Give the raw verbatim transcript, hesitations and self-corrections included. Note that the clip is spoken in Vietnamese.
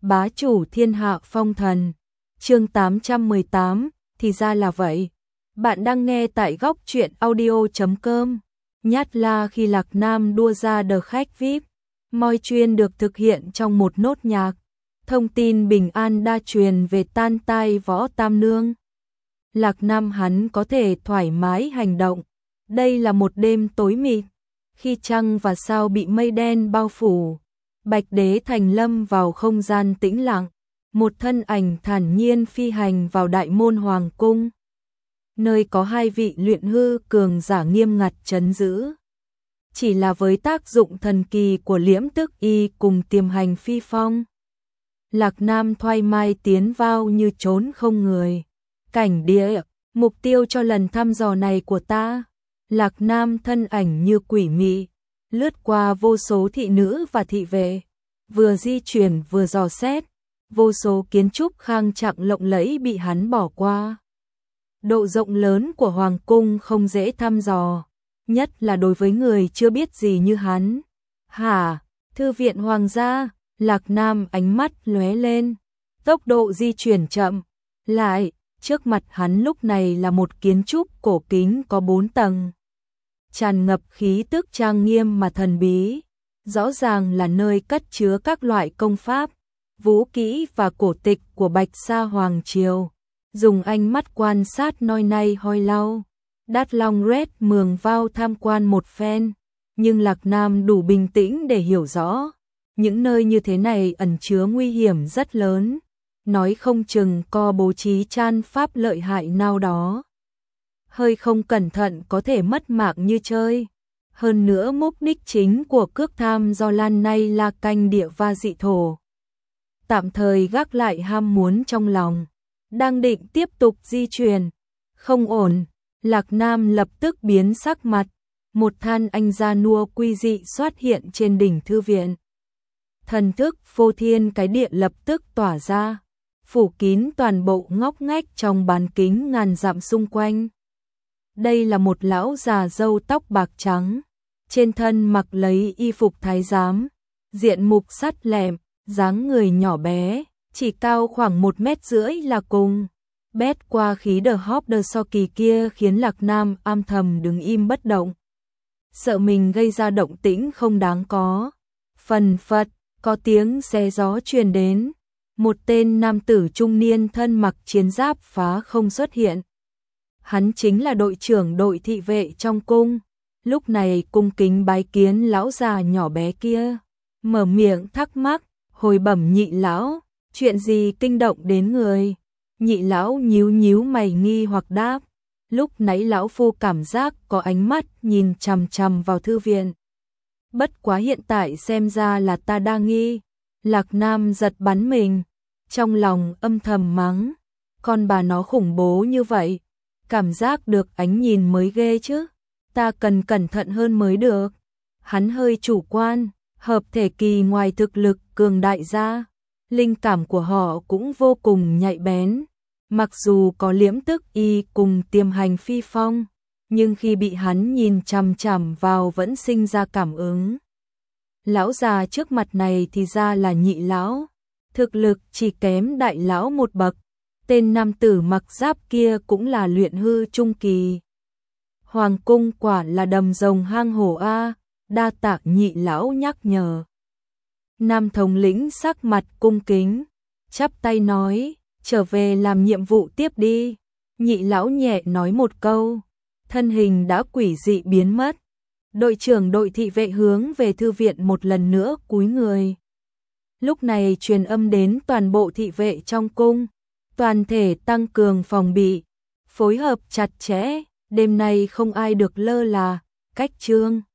bá chủ thiên hạ phong thần. Chương tám trăm mười tám, thì ra là vậy. Bạn đang nghe tại góc truyện audio chấm com. Nhát la khi Lạc Nam đua ra đờ khách vi ai pi. Mọi chuyện được thực hiện trong một nốt nhạc. Thông tin bình an đa truyền về tan tai Võ Tam Nương. Lạc Nam hắn có thể thoải mái hành động. Đây là một đêm tối mịt, khi trăng và sao bị mây đen bao phủ. Bạch Đế Thành lâm vào không gian tĩnh lặng, một thân ảnh thản nhiên phi hành vào đại môn hoàng cung, nơi có hai vị luyện hư cường giả nghiêm ngặt trấn giữ. Chỉ là với tác dụng thần kỳ của liễm tức y cùng tiềm hành phi phong, Lạc Nam thoai mai tiến vào như trốn không người. Cảnh địa, mục tiêu cho lần thăm dò này của ta. Lạc Nam thân ảnh như quỷ mị, lướt qua vô số thị nữ và thị vệ, vừa di chuyển vừa dò xét, vô số kiến trúc khang trạng lộng lẫy bị hắn bỏ qua. Độ rộng lớn của hoàng cung không dễ thăm dò, nhất là đối với người chưa biết gì như hắn. Hả, thư viện hoàng gia? Lạc Nam ánh mắt lóe lên, tốc độ di chuyển chậm lại, trước mặt hắn lúc này là một kiến trúc cổ kính có bốn tầng, tràn ngập khí tức trang nghiêm mà thần bí, rõ ràng là nơi cất chứa các loại công pháp, vũ kỹ và cổ tịch của Bạch Sa Hoàng Triều. Dùng ánh mắt quan sát noi nay hoi lau, Đát Long Red mường vào tham quan một phen, nhưng Lạc Nam đủ bình tĩnh để hiểu rõ, những nơi như thế này ẩn chứa nguy hiểm rất lớn, nói không chừng có bố trí chan pháp lợi hại nào đó. Hơi không cẩn thận có thể mất mạng như chơi. Hơn nữa mục đích chính của cước tham do lan nay là canh địa và dị thổ. Tạm thời gác lại ham muốn trong lòng, đang định tiếp tục di chuyển. Không ổn, Lạc Nam lập tức biến sắc mặt, một than anh gia nua quy dị xuất hiện trên đỉnh thư viện. Thần thức phô thiên cái địa lập tức tỏa ra, phủ kín toàn bộ ngóc ngách trong bán kính ngàn dặm xung quanh. Đây là một lão già râu tóc bạc trắng, trên thân mặc lấy y phục thái giám, diện mục sắt lẹm, dáng người nhỏ bé, chỉ cao khoảng một mét rưỡi là cùng. Bét qua khí đờ hóp đờ so kỳ kia khiến Lạc Nam am thầm đứng im bất động, sợ mình gây ra động tĩnh không đáng có. Phần phật, có tiếng xe gió truyền đến, một tên nam tử trung niên thân mặc chiến giáp phá không xuất hiện. Hắn chính là đội trưởng đội thị vệ trong cung, lúc này cung kính bái kiến lão già nhỏ bé kia, mở miệng thắc mắc, hồi bẩm nhị lão, chuyện gì kinh động đến người? Nhị lão nhíu nhíu mày nghi hoặc đáp, lúc nãy lão phu cảm giác có ánh mắt nhìn chằm chằm vào thư viện. Bất quá hiện tại xem ra là ta đang nghi. Lạc Nam giật bắn mình, trong lòng âm thầm mắng, con bà nó khủng bố như vậy, cảm giác được ánh nhìn mới ghê chứ, ta cần cẩn thận hơn mới được. Hắn hơi chủ quan, hợp thể kỳ ngoài thực lực cường đại ra, linh cảm của họ cũng vô cùng nhạy bén, mặc dù có liễm tức y cùng tiềm hành phi phong, nhưng khi bị hắn nhìn chằm chằm vào vẫn sinh ra cảm ứng. Lão già trước mặt này thì ra là nhị lão, thực lực chỉ kém đại lão một bậc, tên nam tử mặc giáp kia cũng là luyện hư trung kỳ. Hoàng cung quả là đầm rồng hang hổ a, đa tạ nhị lão nhắc nhở. Nam thống lĩnh sắc mặt cung kính, chắp tay nói, trở về làm nhiệm vụ tiếp đi. Nhị lão nhẹ nói một câu, thân hình đã quỷ dị biến mất. Đội trưởng đội thị vệ hướng về thư viện một lần nữa cúi người. Lúc này truyền âm đến toàn bộ thị vệ trong cung, toàn thể tăng cường phòng bị, phối hợp chặt chẽ, đêm nay không ai được lơ là, cách chương.